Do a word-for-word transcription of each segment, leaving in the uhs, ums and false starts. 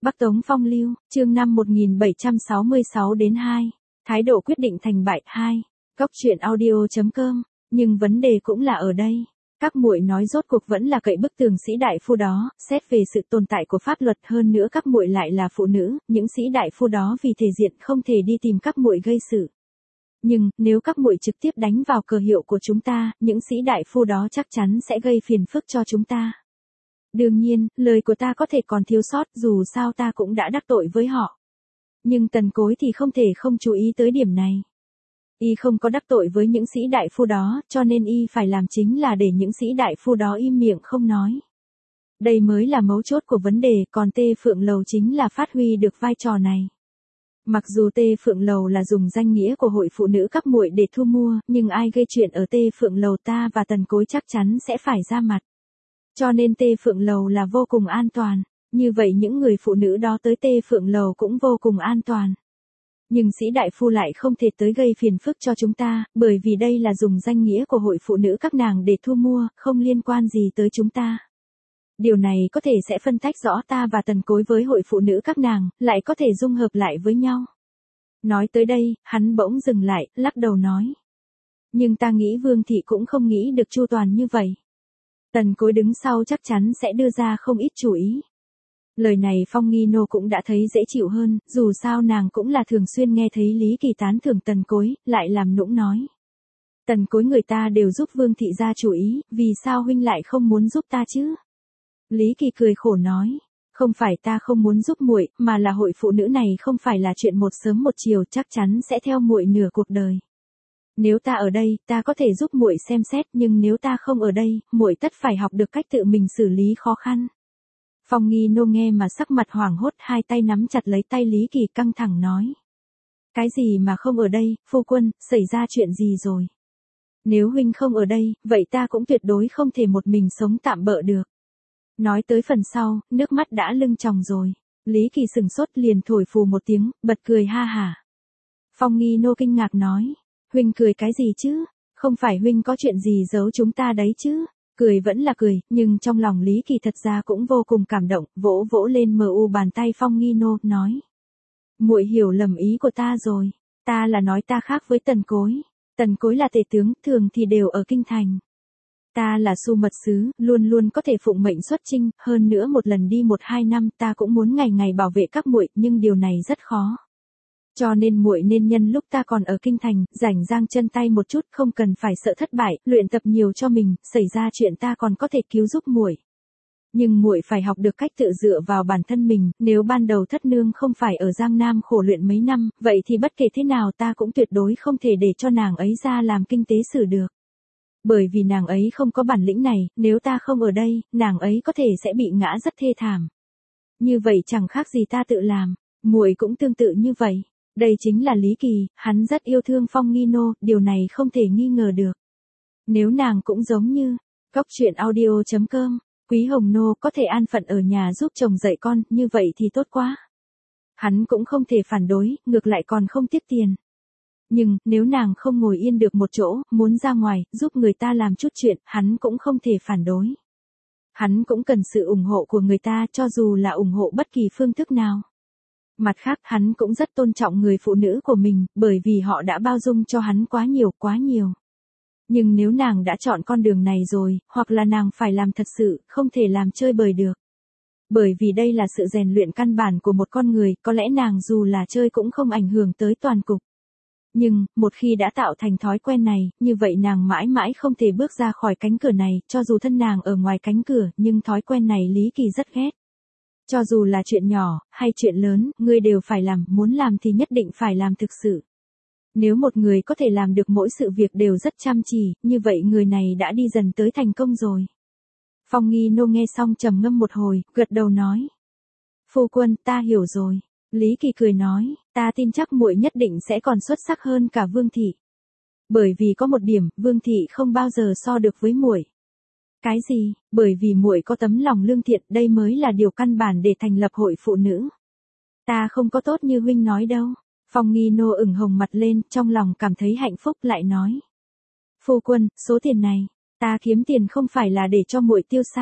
Bắc Tống Phong Lưu, chương năm một nghìn bảy trăm sáu mươi sáu đến hai. Thái độ quyết định thành bại hai. Góc truyện audio chấm com. Nhưng vấn đề cũng là ở đây. Các muội nói rốt cuộc vẫn là cậy bức tường sĩ đại phu đó, xét về sự tồn tại của pháp luật, hơn nữa các muội lại là phụ nữ, những sĩ đại phu đó vì thể diện không thể đi tìm các muội gây sự. Nhưng, nếu các muội trực tiếp đánh vào cờ hiệu của chúng ta, những sĩ đại phu đó chắc chắn sẽ gây phiền phức cho chúng ta. Đương nhiên, lời của ta có thể còn thiếu sót, dù sao ta cũng đã đắc tội với họ. Nhưng Tần Cối thì không thể không chú ý tới điểm này. Y không có đắc tội với những sĩ đại phu đó, cho nên y phải làm chính là để những sĩ đại phu đó im miệng không nói. Đây mới là mấu chốt của vấn đề, còn Tê Phượng Lầu chính là phát huy được vai trò này. Mặc dù Tê Phượng Lầu là dùng danh nghĩa của hội phụ nữ các muội để thu mua, nhưng ai gây chuyện ở Tê Phượng Lầu ta và Tần Cối chắc chắn sẽ phải ra mặt. Cho nên Tê Phượng Lầu là vô cùng an toàn, như vậy những người phụ nữ đó tới Tê Phượng Lầu cũng vô cùng an toàn. Nhưng sĩ đại phu lại không thể tới gây phiền phức cho chúng ta, bởi vì đây là dùng danh nghĩa của hội phụ nữ các nàng để thu mua, không liên quan gì tới chúng ta. Điều này có thể sẽ phân tách rõ ta và Tần Cối với hội phụ nữ các nàng, lại có thể dung hợp lại với nhau. Nói tới đây, hắn bỗng dừng lại, lắc đầu nói. Nhưng ta nghĩ Vương Thị cũng không nghĩ được chu toàn như vậy. Tần Cối đứng sau chắc chắn sẽ đưa ra không ít chủ ý. Lời này Phong Nghi Nô cũng đã thấy dễ chịu hơn, dù sao nàng cũng là thường xuyên nghe thấy Lý Kỳ tán thưởng Tần Cối, lại làm nũng nói. Tần Cối người ta đều giúp Vương Thị ra chủ ý, vì sao huynh lại không muốn giúp ta chứ? Lý Kỳ cười khổ nói, không phải ta không muốn giúp muội, mà là hội phụ nữ này không phải là chuyện một sớm một chiều, chắc chắn sẽ theo muội nửa cuộc đời. Nếu ta ở đây, ta có thể giúp muội xem xét, nhưng nếu ta không ở đây, muội tất phải học được cách tự mình xử lý khó khăn. Phong Nghi Nô nghe mà sắc mặt hoảng hốt, hai tay nắm chặt lấy tay Lý Kỳ căng thẳng nói. Cái gì mà không ở đây, phu quân, xảy ra chuyện gì rồi? Nếu huynh không ở đây, vậy ta cũng tuyệt đối không thể một mình sống tạm bợ được. Nói tới phần sau, nước mắt đã lưng tròng rồi. Lý Kỳ sừng sốt liền thổi phù một tiếng, bật cười ha hả. Phong Nghi Nô kinh ngạc nói. Huynh cười cái gì chứ? Không phải huynh có chuyện gì giấu chúng ta đấy chứ? Cười vẫn là cười, nhưng trong lòng Lý Kỳ thật ra cũng vô cùng cảm động, vỗ vỗ lên mờ u bàn tay Phong Nghi Nô, nói. Muội hiểu lầm ý của ta rồi. Ta là nói ta khác với Tần Cối. Tần Cối là tể tướng, thường thì đều ở kinh thành. Ta là Su Mật Sứ, luôn luôn có thể phụng mệnh xuất chinh, hơn nữa một lần đi một hai năm ta cũng muốn ngày ngày bảo vệ các muội, nhưng điều này rất khó. Cho nên muội nên nhân lúc ta còn ở kinh thành, rảnh rang chân tay một chút, không cần phải sợ thất bại, luyện tập nhiều cho mình, xảy ra chuyện ta còn có thể cứu giúp muội. Nhưng muội phải học được cách tự dựa vào bản thân mình, nếu ban đầu thất nương không phải ở Giang Nam khổ luyện mấy năm, vậy thì bất kể thế nào ta cũng tuyệt đối không thể để cho nàng ấy ra làm kinh tế sử được. Bởi vì nàng ấy không có bản lĩnh này, nếu ta không ở đây, nàng ấy có thể sẽ bị ngã rất thê thảm. Như vậy chẳng khác gì ta tự làm, muội cũng tương tự như vậy. Đây chính là Lý Kỳ, hắn rất yêu thương Phong Nghi Nô, điều này không thể nghi ngờ được. Nếu nàng cũng giống như, góc truyện audio chấm com, Quý Hồng Nô có thể an phận ở nhà giúp chồng dạy con, như vậy thì tốt quá. Hắn cũng không thể phản đối, ngược lại còn không tiếc tiền. Nhưng, nếu nàng không ngồi yên được một chỗ, muốn ra ngoài, giúp người ta làm chút chuyện, hắn cũng không thể phản đối. Hắn cũng cần sự ủng hộ của người ta, cho dù là ủng hộ bất kỳ phương thức nào. Mặt khác, hắn cũng rất tôn trọng người phụ nữ của mình, bởi vì họ đã bao dung cho hắn quá nhiều, quá nhiều. Nhưng nếu nàng đã chọn con đường này rồi, hoặc là nàng phải làm thật sự, không thể làm chơi bời được. Bởi vì đây là sự rèn luyện căn bản của một con người, có lẽ nàng dù là chơi cũng không ảnh hưởng tới toàn cục. Nhưng, một khi đã tạo thành thói quen này, như vậy nàng mãi mãi không thể bước ra khỏi cánh cửa này, cho dù thân nàng ở ngoài cánh cửa, nhưng thói quen này Lý Kỳ rất ghét. Cho dù là chuyện nhỏ, hay chuyện lớn, ngươi đều phải làm, muốn làm thì nhất định phải làm thực sự. Nếu một người có thể làm được mỗi sự việc đều rất chăm chỉ, như vậy người này đã đi dần tới thành công rồi. Phong Nghi Nô nghe xong trầm ngâm một hồi, gật đầu nói. Phu quân, ta hiểu rồi. Lý Kỳ cười nói, ta tin chắc muội nhất định sẽ còn xuất sắc hơn cả Vương Thị. Bởi vì có một điểm, Vương Thị không bao giờ so được với muội. Cái gì? Bởi vì muội có tấm lòng lương thiện, đây mới là điều căn bản để thành lập hội phụ nữ. Ta không có tốt như huynh nói đâu. Phong Nghi Nô ửng hồng mặt lên, trong lòng cảm thấy hạnh phúc, lại nói. Phu quân, số tiền này, ta kiếm tiền không phải là để cho muội tiêu sao?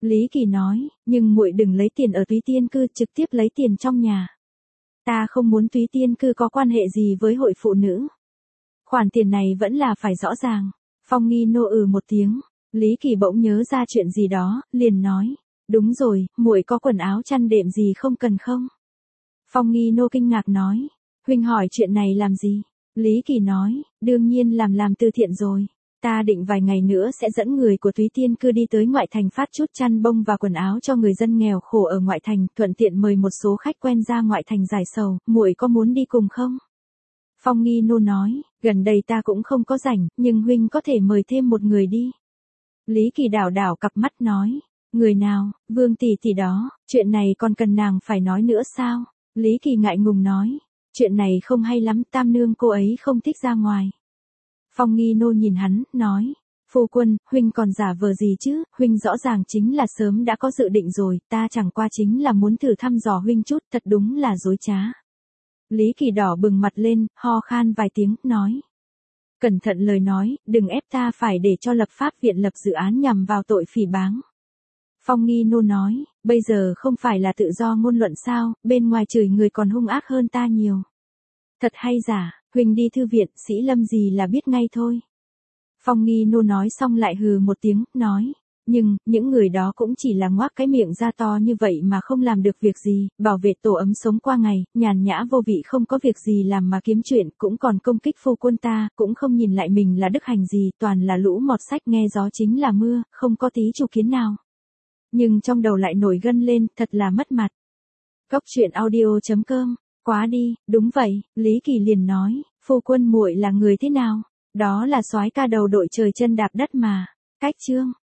Lý Kỳ nói, nhưng muội đừng lấy tiền ở Túy Tiên Cư, trực tiếp lấy tiền trong nhà. Ta không muốn Túy Tiên Cư có quan hệ gì với hội phụ nữ. Khoản tiền này vẫn là phải rõ ràng. Phong Nghi Nô ừ một tiếng, Lý Kỳ bỗng nhớ ra chuyện gì đó, liền nói, đúng rồi, muội có quần áo chăn đệm gì không cần không? Phong Nghi Nô kinh ngạc nói, huynh hỏi chuyện này làm gì? Lý Kỳ nói, đương nhiên làm làm từ thiện rồi. Ta định vài ngày nữa sẽ dẫn người của Túy Tiên Cư đi tới ngoại thành phát chút chăn bông và quần áo cho người dân nghèo khổ ở ngoại thành, thuận tiện mời một số khách quen ra ngoại thành giải sầu, muội có muốn đi cùng không? Phong Nghi Nô nói, gần đây ta cũng không có rảnh, nhưng huynh có thể mời thêm một người đi. Lý Kỳ đảo đảo cặp mắt nói, người nào? Vương tỷ tỷ đó, chuyện này còn cần nàng phải nói nữa sao? Lý Kỳ ngại ngùng nói, chuyện này không hay lắm, tam nương cô ấy không thích ra ngoài. Phong Nghi Nô nhìn hắn, nói, phu quân, huynh còn giả vờ gì chứ, huynh rõ ràng chính là sớm đã có dự định rồi, ta chẳng qua chính là muốn thử thăm dò huynh chút, thật đúng là dối trá. Lý Kỳ đỏ bừng mặt lên, ho khan vài tiếng, nói. Cẩn thận lời nói, đừng ép ta phải để cho lập pháp viện lập dự án nhằm vào tội phỉ báng. Phong Nghi Nô nói, bây giờ không phải là tự do ngôn luận sao, bên ngoài chửi người còn hung ác hơn ta nhiều. Thật hay giả, huynh đi thư viện, sĩ lâm gì là biết ngay thôi. Phong Nghi Nô nói xong lại hừ một tiếng, nói, nhưng, những người đó cũng chỉ là ngoác cái miệng ra to như vậy mà không làm được việc gì, bảo vệ tổ ấm sống qua ngày, nhàn nhã vô vị không có việc gì làm mà kiếm chuyện, cũng còn công kích phu quân ta, cũng không nhìn lại mình là đức hành gì, toàn là lũ mọt sách nghe gió chính là mưa, không có tí chủ kiến nào. Nhưng trong đầu lại nổi gân lên, thật là mất mặt. Góc truyện audio chấm com, quá đi, đúng vậy, Lý Kỳ liền nói, phu quân muội là người thế nào? Đó là soái ca đầu đội trời chân đạp đất mà. Cách chương